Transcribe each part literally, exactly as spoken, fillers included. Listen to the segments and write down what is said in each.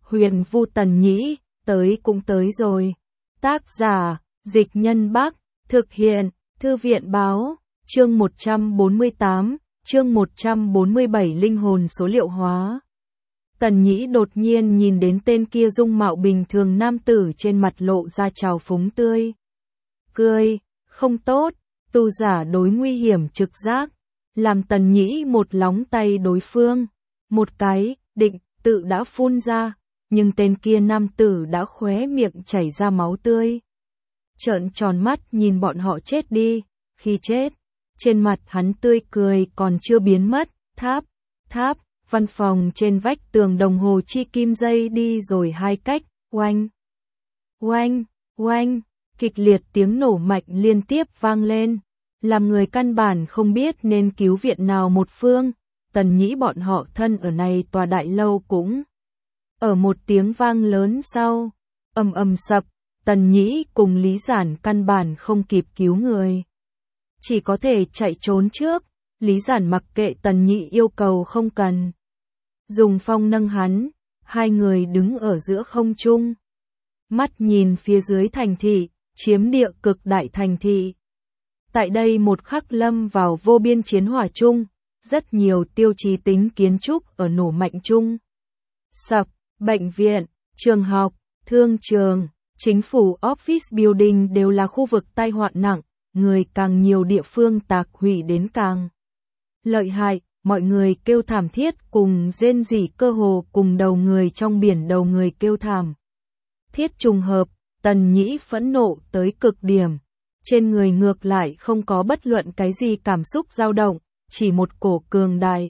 Huyền Vu Tần Nhĩ, tới cũng tới rồi. Tác giả, Dịch Nhân Bắc, thực hiện, Thư viện Báo, chương một trăm bốn mươi tám, chương một trăm bốn mươi bảy linh hồn số liệu hóa. Tần Nhĩ đột nhiên nhìn đến tên kia dung mạo bình thường nam tử trên mặt lộ ra trào phúng tươi. Cười, không tốt, tu giả đối nguy hiểm trực giác, làm Tần Nhĩ một lóng tay đối phương. Một cái, định, tự đã phun ra, nhưng tên kia nam tử đã khóe miệng chảy ra máu tươi. Trợn tròn mắt nhìn bọn họ chết đi, khi chết, trên mặt hắn tươi cười còn chưa biến mất, tháp, tháp, văn phòng trên vách tường đồng hồ chi kim dây đi rồi hai cách, oanh, oanh, oanh, kịch liệt tiếng nổ mạnh liên tiếp vang lên, làm người căn bản không biết nên cứu viện nào một phương. Tần Nhĩ bọn họ thân ở này tòa đại lâu cũng ở một tiếng vang lớn sau, ầm ầm sập, Tần Nhĩ cùng Lý Giản căn bản không kịp cứu người, chỉ có thể chạy trốn trước. Lý Giản mặc kệ Tần Nhĩ yêu cầu không cần, dùng phong nâng hắn, hai người đứng ở giữa không trung, mắt nhìn phía dưới thành thị, chiếm địa cực đại thành thị. Tại đây một khắc lâm vào vô biên chiến hỏa chung, rất nhiều tiêu chí tính kiến trúc ở nổ mạnh chung. Sập, bệnh viện, trường học, thương trường, chính phủ office building đều là khu vực tai họa nặng, người càng nhiều địa phương tạc hủy đến càng lợi hại, mọi người kêu thảm thiết cùng rên rỉ cơ hồ cùng đầu người trong biển đầu người kêu thảm thiết trùng hợp. Tần Nhĩ phẫn nộ tới cực điểm, trên người ngược lại không có bất luận cái gì cảm xúc dao động, chỉ một cổ cường đại,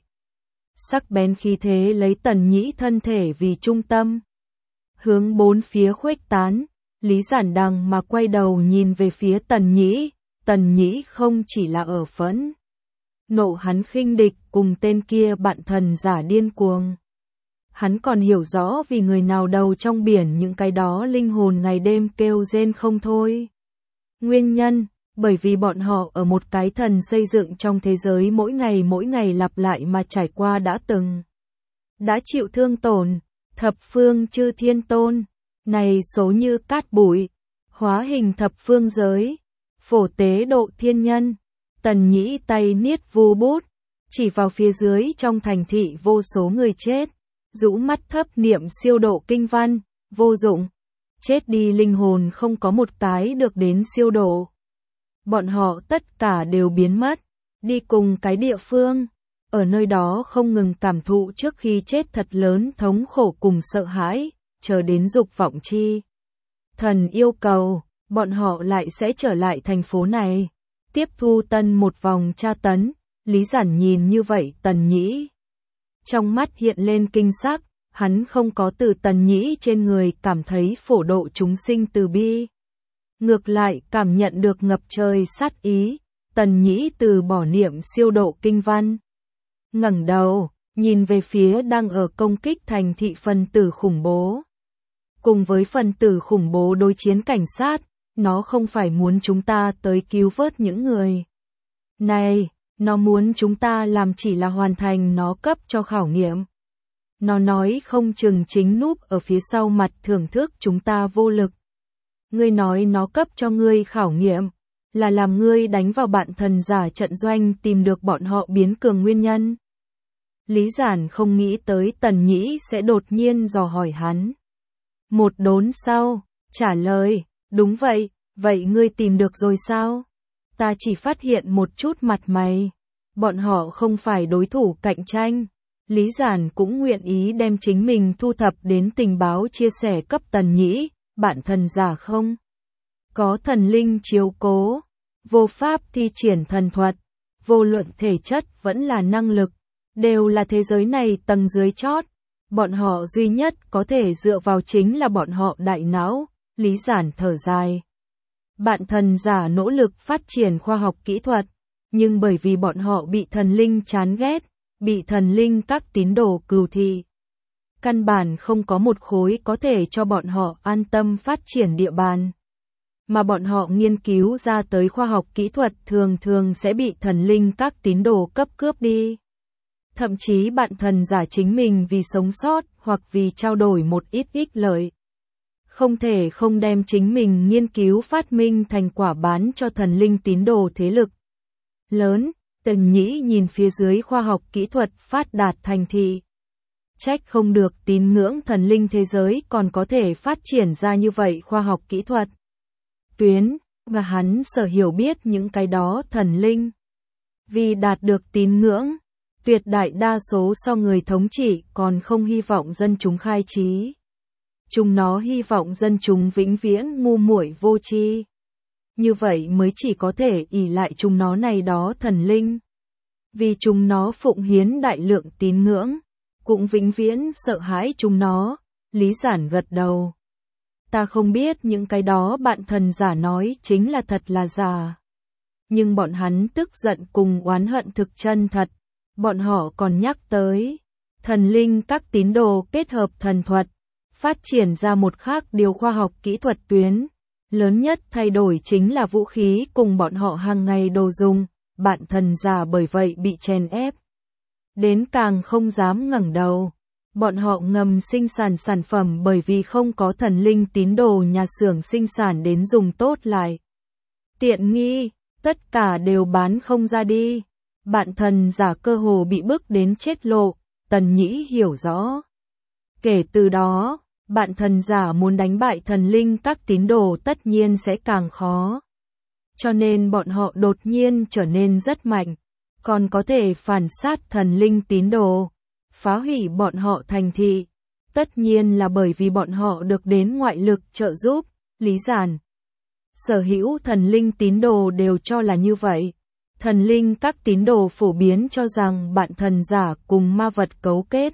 sắc bén khí thế lấy Tần Nhĩ thân thể vì trung tâm, hướng bốn phía khuếch tán. Lý Giản đằng mà quay đầu nhìn về phía Tần Nhĩ, Tần Nhĩ không chỉ là ở phẫn nộ hắn khinh địch cùng tên kia bạn thần giả điên cuồng. Hắn còn hiểu rõ vì người nào đầu trong biển những cái đó linh hồn ngày đêm kêu rên không thôi. Nguyên nhân, bởi vì bọn họ ở một cái thần xây dựng trong thế giới mỗi ngày mỗi ngày lặp lại mà trải qua đã từng, đã chịu thương tổn, thập phương chư thiên tôn, này số như cát bụi, hóa hình thập phương giới, phổ tế độ thiên nhân. Tần Nhĩ tay niết vu bút, chỉ vào phía dưới trong thành thị vô số người chết, rũ mắt thấp niệm siêu độ kinh văn, vô dụng, chết đi linh hồn không có một cái được đến siêu độ. Bọn họ tất cả đều biến mất, đi cùng cái địa phương, ở nơi đó không ngừng cảm thụ trước khi chết thật lớn thống khổ cùng sợ hãi, chờ đến dục vọng chi thần yêu cầu, bọn họ lại sẽ trở lại thành phố này, tiếp thu tân một vòng tra tấn. Lý Giản nhìn như vậy Tần Nhĩ, trong mắt hiện lên kinh sắc, hắn không có từ Tần Nhĩ trên người cảm thấy phổ độ chúng sinh từ bi, ngược lại cảm nhận được ngập trời sát ý. Tần Nhĩ từ bỏ niệm siêu độ kinh văn, ngẩng đầu, nhìn về phía đang ở công kích thành thị phần tử khủng bố. Cùng với phần tử khủng bố đối chiến cảnh sát, nó không phải muốn chúng ta tới cứu vớt những người này, nó muốn chúng ta làm chỉ là hoàn thành nó cấp cho khảo nghiệm. Nó nói không chừng chính núp ở phía sau mặt thưởng thức chúng ta vô lực. Ngươi nói nó cấp cho ngươi khảo nghiệm, là làm ngươi đánh vào bạn thần giả trận doanh tìm được bọn họ biến cường nguyên nhân. Lý Giản không nghĩ tới Tần Nhĩ sẽ đột nhiên dò hỏi hắn. Một đốn sau, trả lời, đúng vậy, vậy ngươi tìm được rồi sao? Ta chỉ phát hiện một chút mặt mày, bọn họ không phải đối thủ cạnh tranh. Lý Giản cũng nguyện ý đem chính mình thu thập đến tình báo chia sẻ cấp Tần Nhĩ, bạn thần giả không có thần linh chiếu cố, vô pháp thi triển thần thuật, vô luận thể chất vẫn là năng lực, đều là thế giới này tầng dưới chót, bọn họ duy nhất có thể dựa vào chính là bọn họ đại não. Lý Giản thở dài. Bạn thần giả nỗ lực phát triển khoa học kỹ thuật, nhưng bởi vì bọn họ bị thần linh chán ghét, bị thần linh các tín đồ cừu thị, căn bản không có một khối có thể cho bọn họ an tâm phát triển địa bàn. Mà bọn họ nghiên cứu ra tới khoa học kỹ thuật thường thường sẽ bị thần linh các tín đồ cấp cướp đi. Thậm chí bạn thần giả chính mình vì sống sót hoặc vì trao đổi một ít ích lợi. Không thể không đem chính mình nghiên cứu phát minh thành quả bán cho thần linh tín đồ thế lực lớn. Tần Nhĩ nhìn phía dưới khoa học kỹ thuật phát đạt thành thị. Trách không được tín ngưỡng thần linh thế giới còn có thể phát triển ra như vậy khoa học kỹ thuật. Tuyến, và hắn sở hiểu biết những cái đó thần linh. Vì đạt được tín ngưỡng, tuyệt đại đa số so người thống trị còn không hy vọng dân chúng khai trí. Chúng nó hy vọng dân chúng vĩnh viễn ngu muội vô tri. Như vậy mới chỉ có thể ỷ lại chúng nó này đó thần linh. Vì chúng nó phụng hiến đại lượng tín ngưỡng, cũng vĩnh viễn sợ hãi chúng nó. Lý Giản gật đầu. Ta không biết những cái đó bạn thần giả nói chính là thật là giả. Nhưng bọn hắn tức giận cùng oán hận thực chân thật. Bọn họ còn nhắc tới thần linh các tín đồ kết hợp thần thuật, phát triển ra một khác điều khoa học kỹ thuật tuyến. Lớn nhất thay đổi chính là vũ khí cùng bọn họ hàng ngày đồ dùng. Bạn thần giả bởi vậy bị chèn ép đến càng không dám ngẩng đầu. Bọn họ ngầm sinh sản sản phẩm bởi vì không có thần linh tín đồ nhà xưởng sinh sản đến dùng tốt lại. Tiện nghi, tất cả đều bán không ra đi. Bạn thần giả cơ hồ bị bức đến chết lộ, Tần Nhĩ hiểu rõ. Kể từ đó, bạn thần giả muốn đánh bại thần linh các tín đồ tất nhiên sẽ càng khó. Cho nên bọn họ đột nhiên trở nên rất mạnh, còn có thể phản sát thần linh tín đồ, phá hủy bọn họ thành thị. Tất nhiên là bởi vì bọn họ được đến ngoại lực trợ giúp. Lý Giản, sở hữu thần linh tín đồ đều cho là như vậy. Thần linh các tín đồ phổ biến cho rằng bạn thần giả cùng ma vật cấu kết,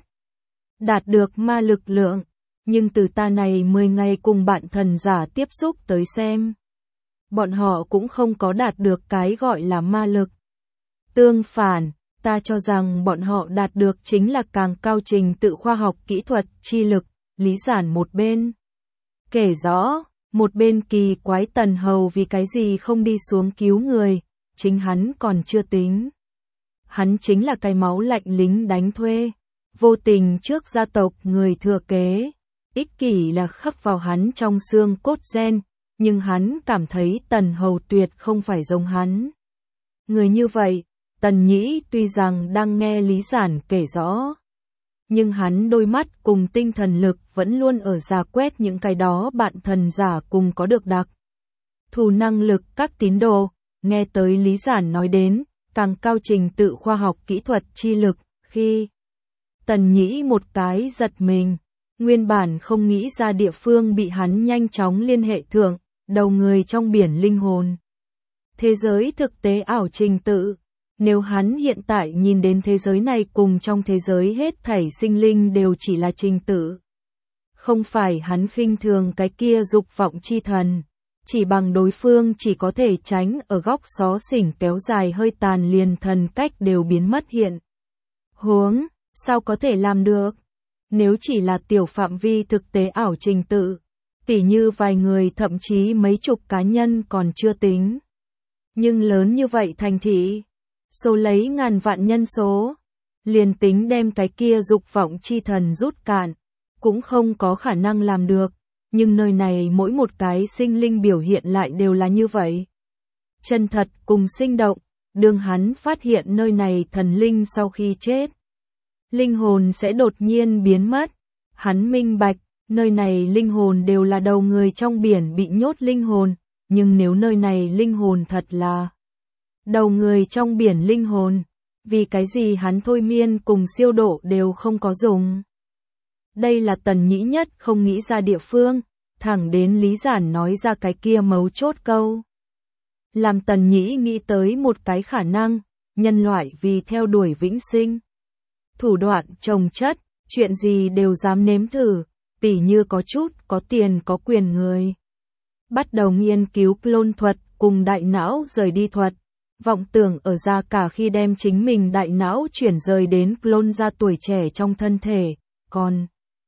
đạt được ma lực lượng. Nhưng từ ta này mười ngày cùng bạn thần giả tiếp xúc tới xem, bọn họ cũng không có đạt được cái gọi là ma lực. Tương phản, ta cho rằng bọn họ đạt được chính là càng cao trình tự khoa học kỹ thuật chi lực. Lý Giản một bên kể rõ, một bên kỳ quái Tần Hầu vì cái gì không đi xuống cứu người, chính hắn còn chưa tính. Hắn chính là cái máu lạnh lính đánh thuê, vô tình trước gia tộc người thừa kế, ích kỷ là khắc vào hắn trong xương cốt gen, nhưng hắn cảm thấy Tần Hầu tuyệt không phải giống hắn. Người như vậy, Tần Nhĩ tuy rằng đang nghe Lý Giản kể rõ, nhưng hắn đôi mắt cùng tinh thần lực vẫn luôn ở rà quét những cái đó bạn thần giả cùng có được đặc thù năng lực các tín đồ. Nghe tới Lý Giản nói đến càng cao trình tự khoa học kỹ thuật chi lực, khi Tần Nhĩ một cái giật mình, nguyên bản không nghĩ ra địa phương bị hắn nhanh chóng liên hệ thượng, đầu người trong biển linh hồn. Thế giới thực tế ảo trình tự. Nếu hắn hiện tại nhìn đến thế giới này cùng trong thế giới hết thảy sinh linh đều chỉ là trình tự. Không phải hắn khinh thường cái kia dục vọng chi thần, chỉ bằng đối phương chỉ có thể tránh ở góc xó xỉnh kéo dài hơi tàn liền thần cách đều biến mất hiện. Huống, sao có thể làm được? Nếu chỉ là tiểu phạm vi thực tế ảo trình tự, tỉ như vài người thậm chí mấy chục cá nhân còn chưa tính. Nhưng lớn như vậy thành thị, số lấy ngàn vạn nhân số, liền tính đem cái kia dục vọng chi thần rút cạn, cũng không có khả năng làm được. Nhưng nơi này mỗi một cái sinh linh biểu hiện lại đều là như vậy. Chân thật cùng sinh động, đương hắn phát hiện nơi này thần linh sau khi chết, linh hồn sẽ đột nhiên biến mất. Hắn minh bạch, nơi này linh hồn đều là đầu người trong biển bị nhốt linh hồn, nhưng nếu nơi này linh hồn thật là đầu người trong biển linh hồn, vì cái gì hắn thôi miên cùng siêu độ đều không có dùng. Đây là Tần Nhĩ nhất không nghĩ ra địa phương, thẳng đến Lý Giản nói ra cái kia mấu chốt câu. Làm Tần Nhĩ nghĩ tới một cái khả năng, nhân loại vì theo đuổi vĩnh sinh. Thủ đoạn trồng chất, chuyện gì đều dám nếm thử, tỉ như có chút, có tiền có quyền người. Bắt đầu nghiên cứu clone thuật cùng đại não rời đi thuật. Vọng tưởng ở ra cả khi đem chính mình đại não chuyển rời đến clone ra tuổi trẻ trong thân thể, còn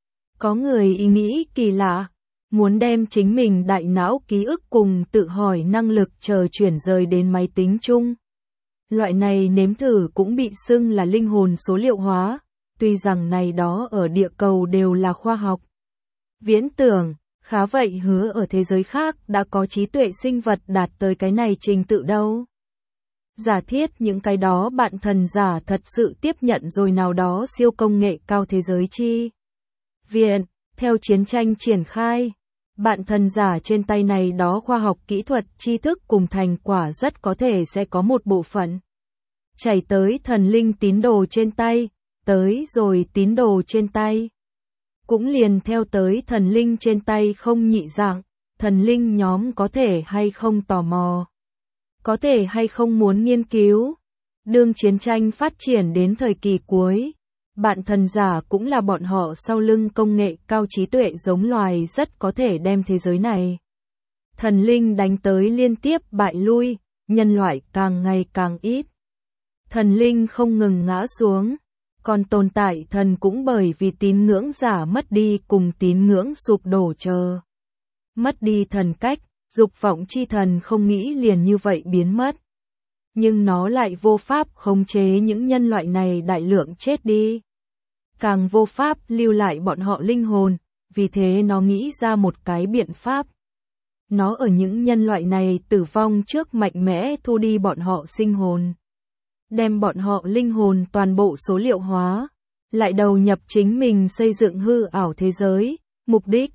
có người ý nghĩ kỳ lạ, muốn đem chính mình đại não ký ức cùng tự hỏi năng lực chờ chuyển rời đến máy tính chung. Loại này nếm thử cũng bị xưng là linh hồn số liệu hóa, tuy rằng này đó ở địa cầu đều là khoa học viễn tưởng, khá vậy hứa ở thế giới khác đã có trí tuệ sinh vật đạt tới cái này trình tự đâu. Giả thiết những cái đó bạn thần giả thật sự tiếp nhận rồi nào đó siêu công nghệ cao thế giới chi viện, theo chiến tranh triển khai, bạn thần giả trên tay này đó khoa học kỹ thuật tri thức cùng thành quả rất có thể sẽ có một bộ phận chảy tới thần linh tín đồ trên tay, tới rồi tín đồ trên tay cũng liền theo tới thần linh trên tay không nhị dạng, thần linh nhóm có thể hay không tò mò, có thể hay không muốn nghiên cứu. Đương chiến tranh phát triển đến thời kỳ cuối, bạn thần giả cũng là bọn họ sau lưng công nghệ cao trí tuệ giống loài rất có thể đem thế giới này. Thần linh đánh tới liên tiếp bại lui, nhân loại càng ngày càng ít. Thần linh không ngừng ngã xuống, còn tồn tại thần cũng bởi vì tín ngưỡng giả mất đi cùng tín ngưỡng sụp đổ chờ. Mất đi thần cách, dục vọng chi thần không nghĩ liền như vậy biến mất. Nhưng nó lại vô pháp khống chế những nhân loại này đại lượng chết đi. Càng vô pháp lưu lại bọn họ linh hồn, vì thế nó nghĩ ra một cái biện pháp. Nó ở những nhân loại này tử vong trước mạnh mẽ thu đi bọn họ sinh hồn. Đem bọn họ linh hồn toàn bộ số liệu hóa, lại đầu nhập chính mình xây dựng hư ảo thế giới, mục đích.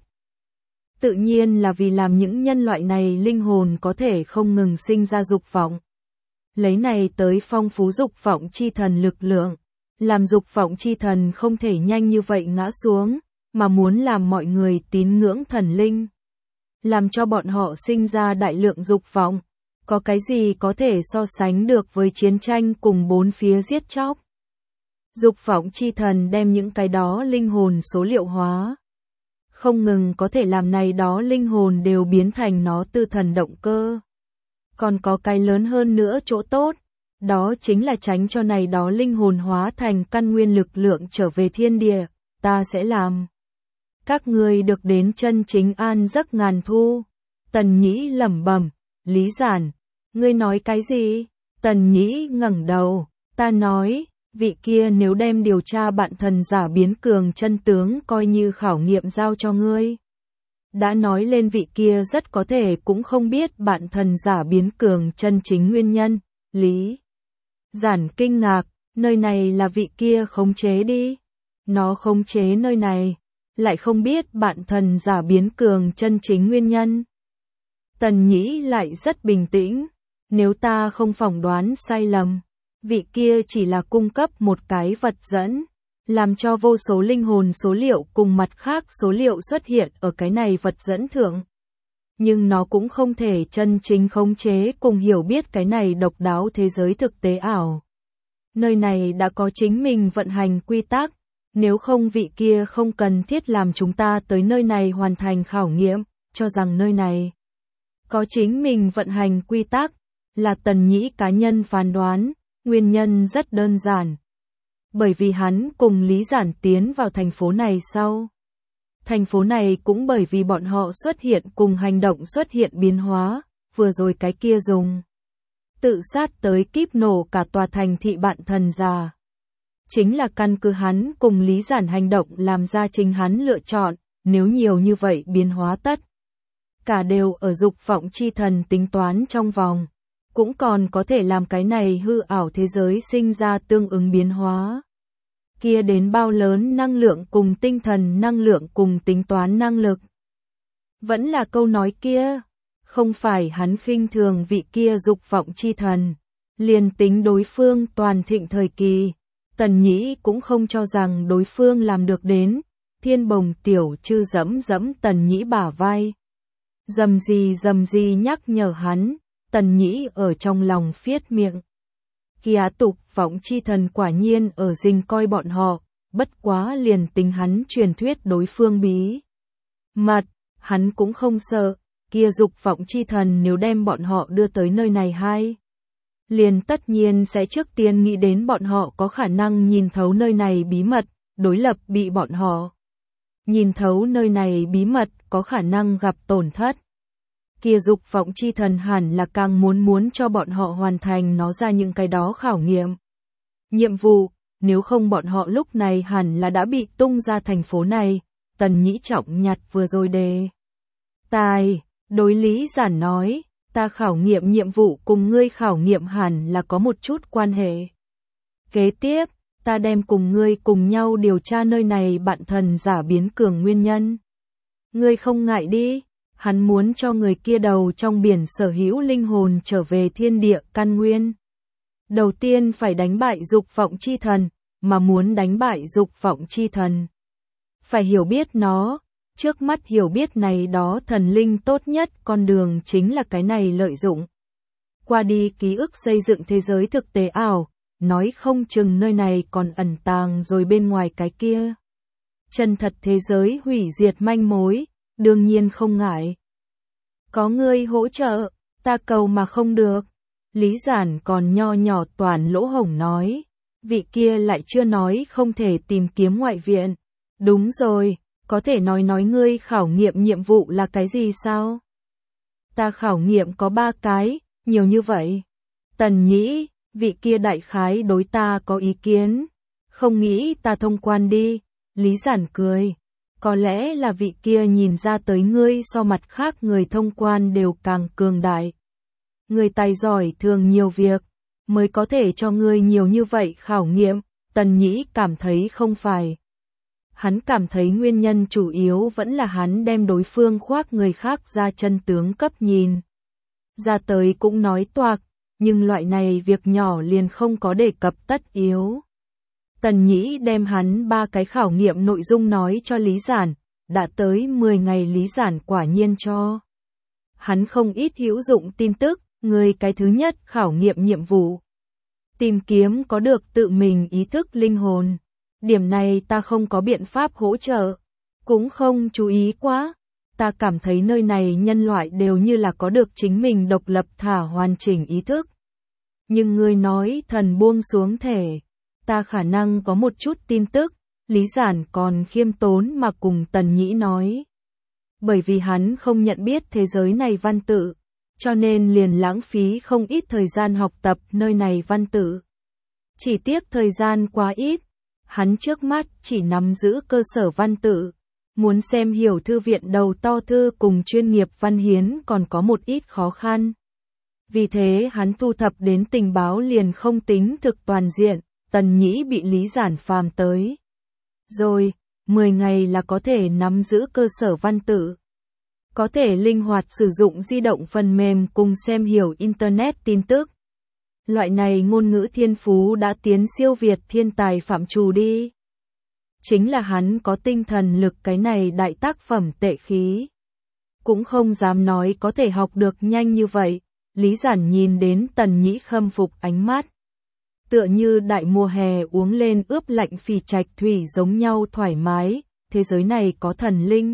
Tự nhiên là vì làm những nhân loại này linh hồn có thể không ngừng sinh ra dục vọng. Lấy này tới phong phú dục vọng chi thần lực lượng, làm dục vọng chi thần không thể nhanh như vậy ngã xuống, mà muốn làm mọi người tín ngưỡng thần linh. Làm cho bọn họ sinh ra đại lượng dục vọng, có cái gì có thể so sánh được với chiến tranh cùng bốn phía giết chóc. Dục vọng chi thần đem những cái đó linh hồn số liệu hóa. Không ngừng có thể làm này đó linh hồn đều biến thành nó tư thần động cơ. Còn có cái lớn hơn nữa chỗ tốt, đó chính là tránh cho này đó linh hồn hóa thành căn nguyên lực lượng trở về thiên địa, ta sẽ làm. Các ngươi được đến chân chính an giấc ngàn thu. Tần Nhĩ lẩm bẩm, Lý Giản, ngươi nói cái gì? Tần Nhĩ ngẩng đầu, ta nói, vị kia nếu đem điều tra bạn thần giả biến cường chân tướng coi như khảo nghiệm giao cho ngươi. Đã nói lên vị kia rất có thể cũng không biết bạn thần giả biến cường chân chính nguyên nhân, Lý Giản kinh ngạc, nơi này là vị kia khống chế đi. Nó khống chế nơi này, lại không biết bạn thần giả biến cường chân chính nguyên nhân. Tần Nhĩ lại rất bình tĩnh, nếu ta không phỏng đoán sai lầm, vị kia chỉ là cung cấp một cái vật dẫn, làm cho vô số linh hồn số liệu cùng mặt khác số liệu xuất hiện ở cái này vật dẫn thượng. Nhưng nó cũng không thể chân chính khống chế cùng hiểu biết cái này độc đáo thế giới thực tế ảo. Nơi này đã có chính mình vận hành quy tắc, nếu không vị kia không cần thiết làm chúng ta tới nơi này hoàn thành khảo nghiệm, cho rằng nơi này có chính mình vận hành quy tắc, là Tần Nhĩ cá nhân phán đoán, nguyên nhân rất đơn giản. Bởi vì hắn cùng Lý Giản tiến vào thành phố này sau. Thành phố này cũng bởi vì bọn họ xuất hiện cùng hành động xuất hiện biến hóa, vừa rồi cái kia dùng tự sát tới kíp nổ cả tòa thành thị bạn thần già. Chính là căn cứ hắn cùng Lý Giản hành động làm ra chính hắn lựa chọn, nếu nhiều như vậy biến hóa tất. Cả đều ở dục vọng chi thần tính toán trong vòng, cũng còn có thể làm cái này hư ảo thế giới sinh ra tương ứng biến hóa. Kia đến bao lớn năng lượng cùng tinh thần năng lượng cùng tính toán năng lực. Vẫn là câu nói kia, không phải hắn khinh thường vị kia dục vọng chi thần, liền tính đối phương toàn thịnh thời kỳ, Tần Nhĩ cũng không cho rằng đối phương làm được đến. Thiên Bồng tiểu chư dẫm dẫm Tần Nhĩ bả vai. Dầm gì dầm gì nhắc nhở hắn, Tần Nhĩ ở trong lòng phiết miệng. Kia tục vọng chi thần quả nhiên ở dình coi bọn họ, bất quá liền tính hắn truyền thuyết đối phương bí mật, hắn cũng không sợ, kia dục vọng chi thần nếu đem bọn họ đưa tới nơi này hay. Liền tất nhiên sẽ trước tiên nghĩ đến bọn họ có khả năng nhìn thấu nơi này bí mật, đối lập bị bọn họ nhìn thấu nơi này bí mật có khả năng gặp tổn thất. kia dục vọng chi thần hẳn là càng muốn muốn cho bọn họ hoàn thành nó ra những cái đó khảo nghiệm. Nhiệm vụ, nếu không bọn họ lúc này hẳn là đã bị tung ra thành phố này. Tần Nhĩ trọng nhặt vừa rồi đề tài, đối Lý Giản nói, ta khảo nghiệm nhiệm vụ cùng ngươi khảo nghiệm hẳn là có một chút quan hệ. Kế tiếp, ta đem cùng ngươi cùng nhau điều tra nơi này bạn thần giả biến cường nguyên nhân. Ngươi không ngại đi, hắn muốn cho người kia đầu trong biển sở hữu linh hồn trở về thiên địa căn nguyên. Đầu tiên phải đánh bại dục vọng chi thần, mà muốn đánh bại dục vọng chi thần. Phải hiểu biết nó, trước mắt hiểu biết này đó thần linh tốt nhất con đường chính là cái này lợi dụng. Qua đi ký ức xây dựng thế giới thực tế ảo, nói không chừng nơi này còn ẩn tàng rồi bên ngoài cái kia. Chân thật thế giới hủy diệt manh mối, đương nhiên không ngại. Có ngươi hỗ trợ, ta cầu mà không được. Lý Giản còn nho nhỏ toàn lỗ hổng nói, vị kia lại chưa nói không thể tìm kiếm ngoại viện. Đúng rồi, có thể nói nói ngươi khảo nghiệm nhiệm vụ là cái gì sao? Ta khảo nghiệm có ba cái, nhiều như vậy. Tần Nhĩ, vị kia đại khái đối ta có ý kiến. Không nghĩ ta thông quan đi. Lý Giản cười. Có lẽ là vị kia nhìn ra tới ngươi so mặt khác người thông quan đều càng cường đại. Người tài giỏi thường nhiều việc, mới có thể cho ngươi nhiều như vậy khảo nghiệm. Tần Nhĩ cảm thấy không phải. Hắn cảm thấy nguyên nhân chủ yếu vẫn là hắn đem đối phương khoác người khác ra chân tướng cấp nhìn. Ra tới cũng nói toạc, nhưng loại này việc nhỏ liền không có đề cập tất yếu. Tần Nhĩ đem hắn ba cái khảo nghiệm nội dung nói cho Lý Giản, đã tới mười ngày Lý Giản quả nhiên cho. Hắn không ít hữu dụng tin tức, người cái thứ nhất khảo nghiệm nhiệm vụ. Tìm kiếm có được tự mình ý thức linh hồn. Điểm này ta không có biện pháp hỗ trợ, cũng không chú ý quá. Ta cảm thấy nơi này nhân loại đều như là có được chính mình độc lập thả hoàn chỉnh ý thức. Nhưng ngươi nói thần buông xuống thể, ta khả năng có một chút tin tức, Lý Giản còn khiêm tốn mà cùng Tần Nhĩ nói. Bởi vì hắn không nhận biết thế giới này văn tự, cho nên liền lãng phí không ít thời gian học tập nơi này văn tự. Chỉ tiếc thời gian quá ít. Hắn trước mắt chỉ nắm giữ cơ sở văn tự, muốn xem hiểu thư viện đầu to thư cùng chuyên nghiệp văn hiến còn có một ít khó khăn. Vì thế hắn thu thập đến tình báo liền không tính thực toàn diện, Tần Nhĩ bị Lý Giản phàm tới. Rồi, mười ngày là có thể nắm giữ cơ sở văn tự. Có thể linh hoạt sử dụng di động phần mềm cùng xem hiểu Internet tin tức. Loại này ngôn ngữ thiên phú đã tiến siêu việt thiên tài phạm trù đi. Chính là hắn có tinh thần lực cái này đại tác phẩm tệ khí. Cũng không dám nói có thể học được nhanh như vậy. Lý Giản nhìn đến Tần Nhĩ khâm phục ánh mắt. Tựa như đại mùa hè uống lên ướp lạnh phì trạch thủy giống nhau thoải mái. Thế giới này có thần linh.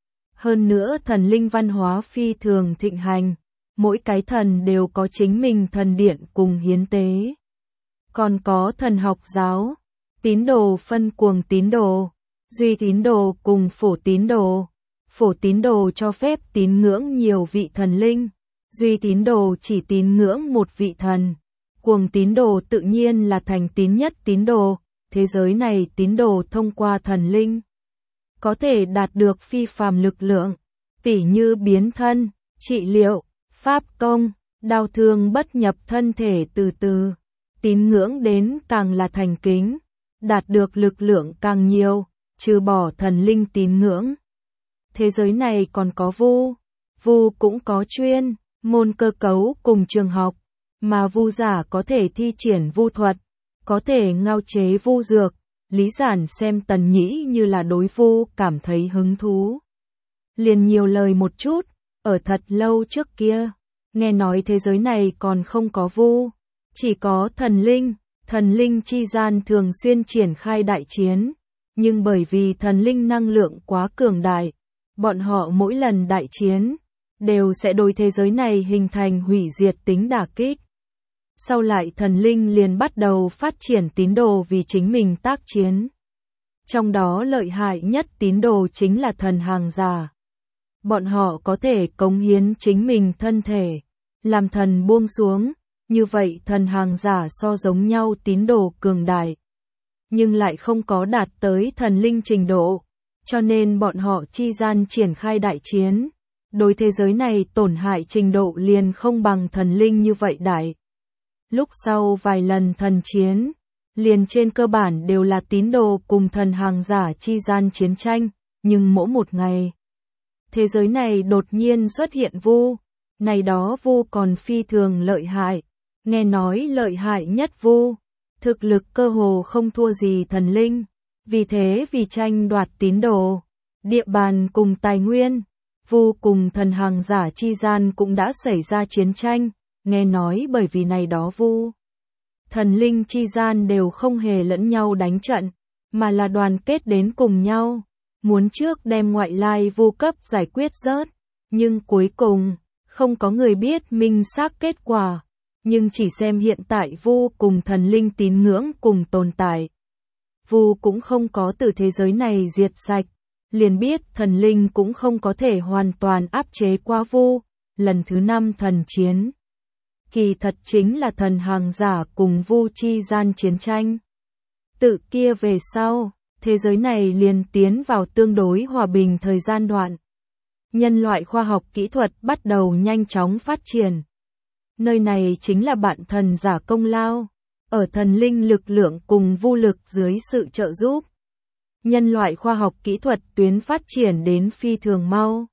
Hơn nữa thần linh văn hóa phi thường thịnh hành. Mỗi cái thần đều có chính mình thần điện cùng hiến tế. Còn có thần học giáo, tín đồ phân cuồng tín đồ, duy tín đồ cùng phổ tín đồ. Phổ tín đồ cho phép tín ngưỡng nhiều vị thần linh, duy tín đồ chỉ tín ngưỡng một vị thần. Cuồng tín đồ tự nhiên là thành tín nhất tín đồ, thế giới này tín đồ thông qua thần linh. Có thể đạt được phi phàm lực lượng, tỉ như biến thân, trị liệu. Pháp công, đau thương bất nhập thân thể từ từ, tín ngưỡng đến càng là thành kính, đạt được lực lượng càng nhiều, trừ bỏ thần linh tín ngưỡng. Thế giới này còn có vu, vu cũng có chuyên, môn cơ cấu cùng trường học, mà vu giả có thể thi triển vu thuật, có thể ngao chế vu dược. Lý Giản xem Tần Nhĩ như là đối vu cảm thấy hứng thú. Liền nhiều lời một chút. Ở thật lâu trước kia, nghe nói thế giới này còn không có vu, chỉ có thần linh, thần linh chi gian thường xuyên triển khai đại chiến, nhưng bởi vì thần linh năng lượng quá cường đại, bọn họ mỗi lần đại chiến, đều sẽ đối thế giới này hình thành hủy diệt tính đả kích. Sau lại thần linh liền bắt đầu phát triển tín đồ vì chính mình tác chiến. Trong đó lợi hại nhất tín đồ chính là thần hàng giả. bọn họ có thể cống hiến chính mình thân thể, làm thần buông xuống, như vậy thần hàng giả so giống nhau tín đồ cường đại, nhưng lại không có đạt tới thần linh trình độ, cho nên bọn họ chi gian triển khai đại chiến. Đối thế giới này tổn hại trình độ liền không bằng thần linh như vậy đại. Lúc sau vài lần thần chiến, liền trên cơ bản đều là tín đồ cùng thần hàng giả chi gian chiến tranh, nhưng mỗi một ngày, thế giới này đột nhiên xuất hiện vu, này đó vu còn phi thường lợi hại, nghe nói lợi hại nhất vu, thực lực cơ hồ không thua gì thần linh, vì thế vì tranh đoạt tín đồ, địa bàn cùng tài nguyên, vu cùng thần hàng giả chi gian cũng đã xảy ra chiến tranh, nghe nói bởi vì này đó vu, thần linh chi gian đều không hề lẫn nhau đánh trận, mà là đoàn kết đến cùng nhau, muốn trước đem ngoại lai vu cấp giải quyết rớt, nhưng cuối cùng, không có người biết minh xác kết quả, nhưng chỉ xem hiện tại vu cùng thần linh tín ngưỡng cùng tồn tại. Vu cũng không có từ thế giới này diệt sạch, liền biết thần linh cũng không có thể hoàn toàn áp chế qua vu, lần thứ năm thần chiến. Kỳ thật chính là thần hàng giả cùng vu chi gian chiến tranh. Tự kia về sau, thế giới này liền tiến vào tương đối hòa bình thời gian đoạn. Nhân loại khoa học kỹ thuật bắt đầu nhanh chóng phát triển. Nơi này chính là bạn thần giả công lao, ở thần linh lực lượng cùng vu lực dưới sự trợ giúp. Nhân loại khoa học kỹ thuật tuyến phát triển đến phi thường mau.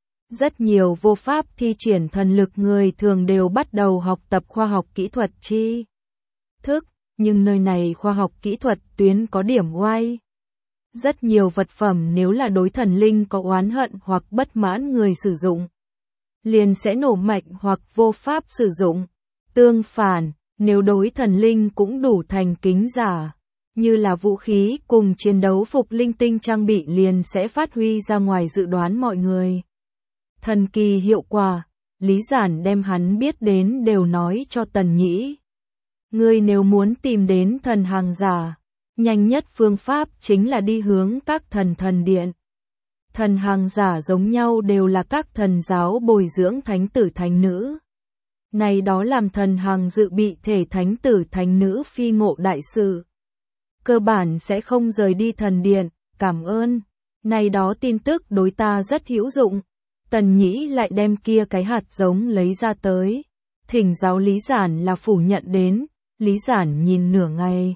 Rất nhiều vô pháp thi triển thần lực người thường đều bắt đầu học tập khoa học kỹ thuật tri thức, nhưng nơi này khoa học kỹ thuật tuyến có điểm oai. Rất nhiều vật phẩm nếu là đối thần linh có oán hận hoặc bất mãn người sử dụng, liền sẽ nổ mạnh hoặc vô pháp sử dụng. Tương phản, nếu đối thần linh cũng đủ thành kính giả, như là vũ khí cùng chiến đấu phục linh tinh trang bị liền sẽ phát huy ra ngoài dự đoán mọi người. Thần kỳ hiệu quả, Lý Giản đem hắn biết đến đều nói cho Tần Nhĩ. Ngươi nếu muốn tìm đến thần hàng giả, nhanh nhất phương pháp chính là đi hướng các thần thần điện. Thần hàng giả giống nhau đều là các thần giáo bồi dưỡng thánh tử thánh nữ. Này đó làm thần hàng dự bị thể thánh tử thánh nữ phi ngộ đại sự. Cơ bản sẽ không rời đi thần điện, cảm ơn. Này đó tin tức đối ta rất hữu dụng. Tần Nhĩ lại đem kia cái hạt giống lấy ra tới. Thỉnh giáo Lý Giản là phủ nhận đến, Lý Giản nhìn nửa ngày.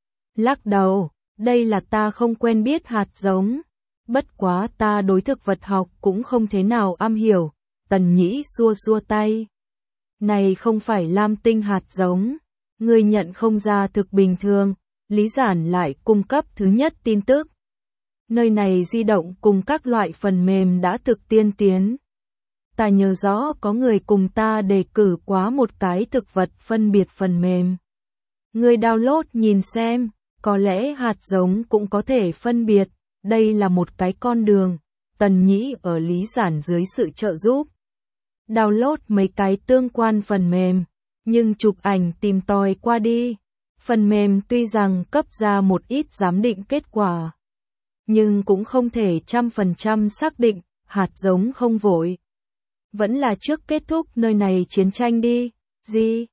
Lắc đầu, đây là ta không quen biết hạt giống. Bất quá ta đối thực vật học cũng không thế nào am hiểu. Tần Nhĩ xua xua tay. Này không phải lam tinh hạt giống. Ngươi nhận không ra thực bình thường. Lý Giản lại cung cấp thứ nhất tin tức. Nơi này di động cùng các loại phần mềm đã thực tiên tiến. Ta nhớ rõ có người cùng ta đề cử quá một cái thực vật phân biệt phần mềm. Ngươi download nhìn xem, có lẽ hạt giống cũng có thể phân biệt, đây là một cái con đường. Tần Nhĩ ở Lý Giản dưới sự trợ giúp. Download mấy cái tương quan phần mềm, nhưng chụp ảnh tìm tòi qua đi. Phần mềm tuy rằng cấp ra một ít giám định kết quả, nhưng cũng không thể trăm phần trăm xác định, hạt giống không vội. Vẫn là trước kết thúc nơi này chiến tranh đi, gì?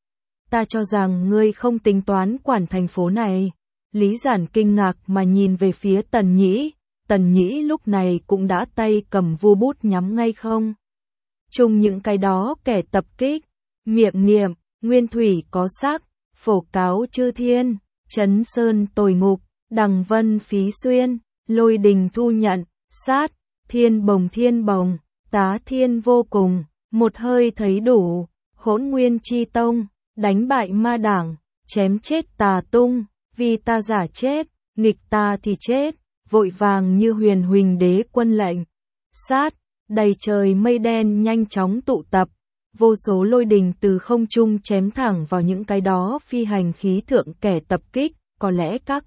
Ta cho rằng ngươi không tính toán quản thành phố này. Lý Giản kinh ngạc mà nhìn về phía Tần Nhĩ, Tần Nhĩ lúc này cũng đã tay cầm vu bút nhắm ngay không. Chung những cái đó kẻ tập kích, miệng niệm, nguyên thủy có sắc, phổ cáo chư thiên, chấn sơn tồi ngục, đằng vân phí xuyên, lôi đình thu nhận, sát, thiên bồng thiên bồng, tá thiên vô cùng, một hơi thấy đủ, hỗn nguyên chi tông, đánh bại ma đảng, chém chết tà tung, vì ta giả chết, nghịch ta thì chết, vội vàng như huyền huỳnh đế quân lệnh, sát, đầy trời mây đen nhanh chóng tụ tập. Vô số lôi đình từ không trung chém thẳng vào những cái đó phi hành khí thượng kẻ tập kích, có lẽ các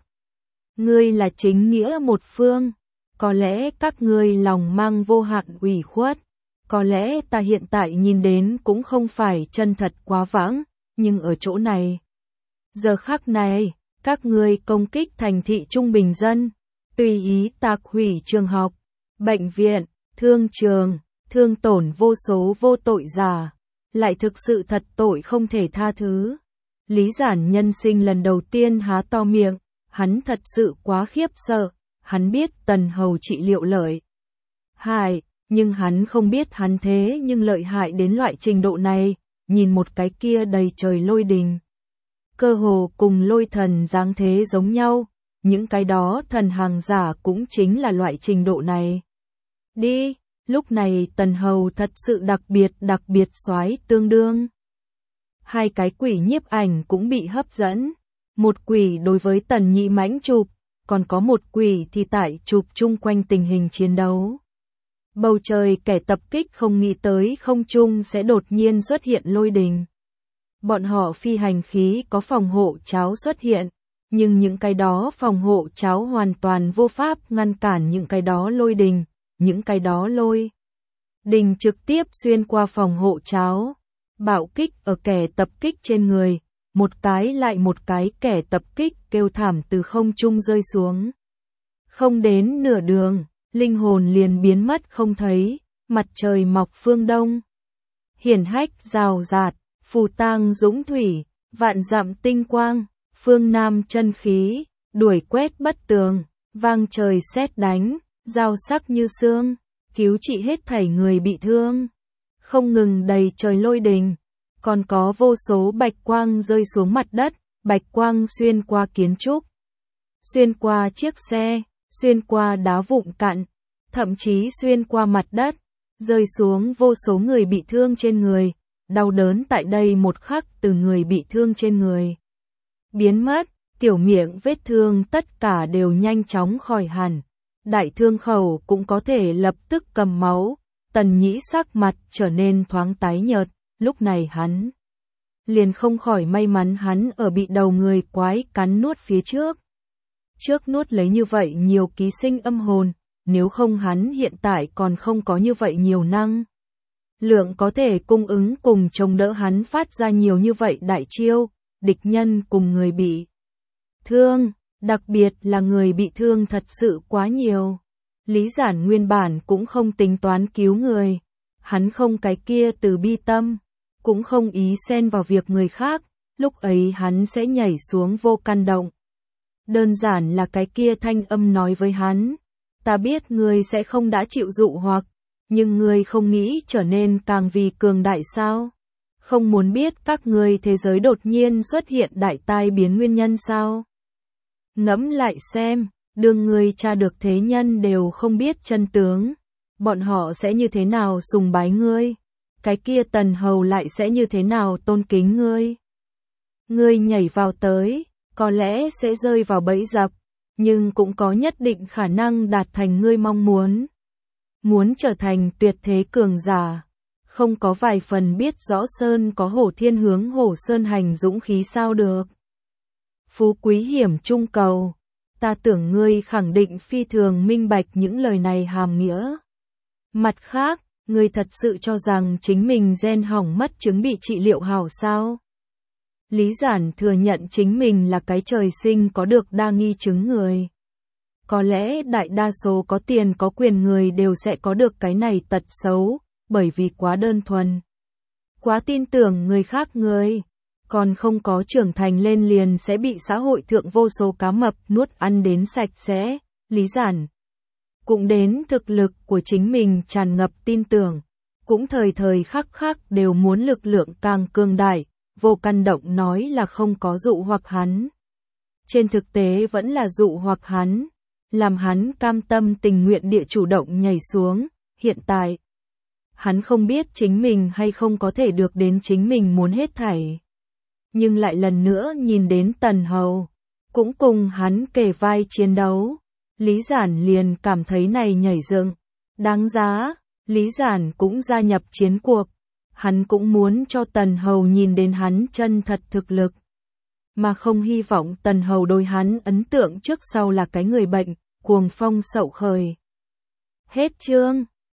ngươi là chính nghĩa một phương, có lẽ các ngươi lòng mang vô hạn ủy khuất, có lẽ ta hiện tại nhìn đến cũng không phải chân thật quá vãng, nhưng ở chỗ này, giờ khắc này, các ngươi công kích thành thị trung bình dân, tùy ý tạc hủy trường học, bệnh viện, thương trường, thương tổn vô số vô tội giả, lại thực sự thật tội không thể tha thứ. Lý Giản nhân sinh lần đầu tiên há to miệng, hắn thật sự quá khiếp sợ, hắn biết Tần Hầu trị liệu lợi hại, nhưng hắn không biết hắn thế nhưng lợi hại đến loại trình độ này, nhìn một cái kia đầy trời lôi đình. Cơ hồ cùng lôi thần dáng thế giống nhau, những cái đó thần hàng giả cũng chính là loại trình độ này. Đi, lúc này Tần Hầu thật sự đặc biệt đặc biệt soái tương đương. Hai cái quỷ nhiếp ảnh cũng bị hấp dẫn, một quỷ đối với Tần Nhị Mãnh chụp, còn có một quỷ thì tại chụp chung quanh tình hình chiến đấu. Bầu trời kẻ tập kích không nghĩ tới không trung sẽ đột nhiên xuất hiện lôi đình. Bọn họ phi hành khí có phòng hộ cháo xuất hiện, nhưng những cái đó phòng hộ cháo hoàn toàn vô pháp ngăn cản những cái đó lôi đình, những cái đó lôi đình trực tiếp xuyên qua phòng hộ cháo, bạo kích ở kẻ tập kích trên người, một cái lại một cái kẻ tập kích kêu thảm từ không trung rơi xuống. Không đến nửa đường, linh hồn liền biến mất không thấy, mặt trời mọc phương đông. Hiển hách rào rạt, phù tang dũng thủy, vạn dặm tinh quang, phương nam chân khí, đuổi quét bất tường, vang trời sét đánh, dao sắc như xương, cứu trị hết thảy người bị thương. Không ngừng đầy trời lôi đình, còn có vô số bạch quang rơi xuống mặt đất, bạch quang xuyên qua kiến trúc, xuyên qua chiếc xe, xuyên qua đá vụn cặn, thậm chí xuyên qua mặt đất, rơi xuống vô số người bị thương trên người, đau đớn tại đây một khắc từ người bị thương trên người biến mất, tiểu miệng vết thương tất cả đều nhanh chóng khỏi hẳn, đại thương khẩu cũng có thể lập tức cầm máu. Tần Nhĩ sắc mặt trở nên thoáng tái nhợt, lúc này hắn liền không khỏi may mắn hắn ở bị đầu người quái cắn nuốt phía trước. Trước nuốt lấy như vậy nhiều ký sinh âm hồn, nếu không hắn hiện tại còn không có như vậy nhiều năng lượng có thể cung ứng cùng chống đỡ hắn phát ra nhiều như vậy đại chiêu, địch nhân cùng người bị thương, đặc biệt là người bị thương thật sự quá nhiều. Lý Giản nguyên bản cũng không tính toán cứu người, hắn không cái kia từ bi tâm, cũng không ý xen vào việc người khác, lúc ấy hắn sẽ nhảy xuống vô căn động. Đơn giản là cái kia thanh âm nói với hắn, ta biết ngươi sẽ không đã chịu dụ hoặc, nhưng ngươi không nghĩ trở nên càng vì cường đại sao? Không muốn biết các ngươi thế giới đột nhiên xuất hiện đại tai biến nguyên nhân sao? Ngẫm lại xem, đương ngươi tra được thế nhân đều không biết chân tướng, bọn họ sẽ như thế nào sùng bái ngươi? Cái kia Tần Hầu lại sẽ như thế nào tôn kính ngươi? Ngươi nhảy vào tới, có lẽ sẽ rơi vào bẫy dập, nhưng cũng có nhất định khả năng đạt thành ngươi mong muốn. Muốn trở thành tuyệt thế cường giả, không có vài phần biết rõ sơn có hổ thiên hướng hổ sơn hành dũng khí sao được. Phú quý hiểm trung cầu, ta tưởng ngươi khẳng định phi thường minh bạch những lời này hàm nghĩa. Mặt khác, ngươi thật sự cho rằng chính mình gen hỏng mất chứng bị trị liệu hảo sao? Lý Giản thừa nhận chính mình là cái trời sinh có được đa nghi chứng người. Có lẽ đại đa số có tiền có quyền người đều sẽ có được cái này tật xấu, bởi vì quá đơn thuần. Quá tin tưởng người khác người, còn không có trưởng thành lên liền sẽ bị xã hội thượng vô số cá mập nuốt ăn đến sạch sẽ. Lý Giản cũng đến thực lực của chính mình tràn ngập tin tưởng, cũng thời thời khắc khắc đều muốn lực lượng càng cường đại, vô căn động nói là không có dụ hoặc hắn. Trên thực tế vẫn là dụ hoặc hắn, làm hắn cam tâm tình nguyện địa chủ động nhảy xuống, hiện tại. Hắn không biết chính mình hay không có thể được đến chính mình muốn hết thảy. Nhưng lại lần nữa nhìn đến Tần Hầu, cũng cùng hắn kề vai chiến đấu. Lý Giản liền cảm thấy này nhảy dựng, đáng giá, Lý Giản cũng gia nhập chiến cuộc. Hắn cũng muốn cho Tần Hầu nhìn đến hắn chân thật thực lực, mà không hy vọng Tần Hầu đối hắn ấn tượng trước sau là cái người bệnh, cuồng phong sậu khởi. Hết chương.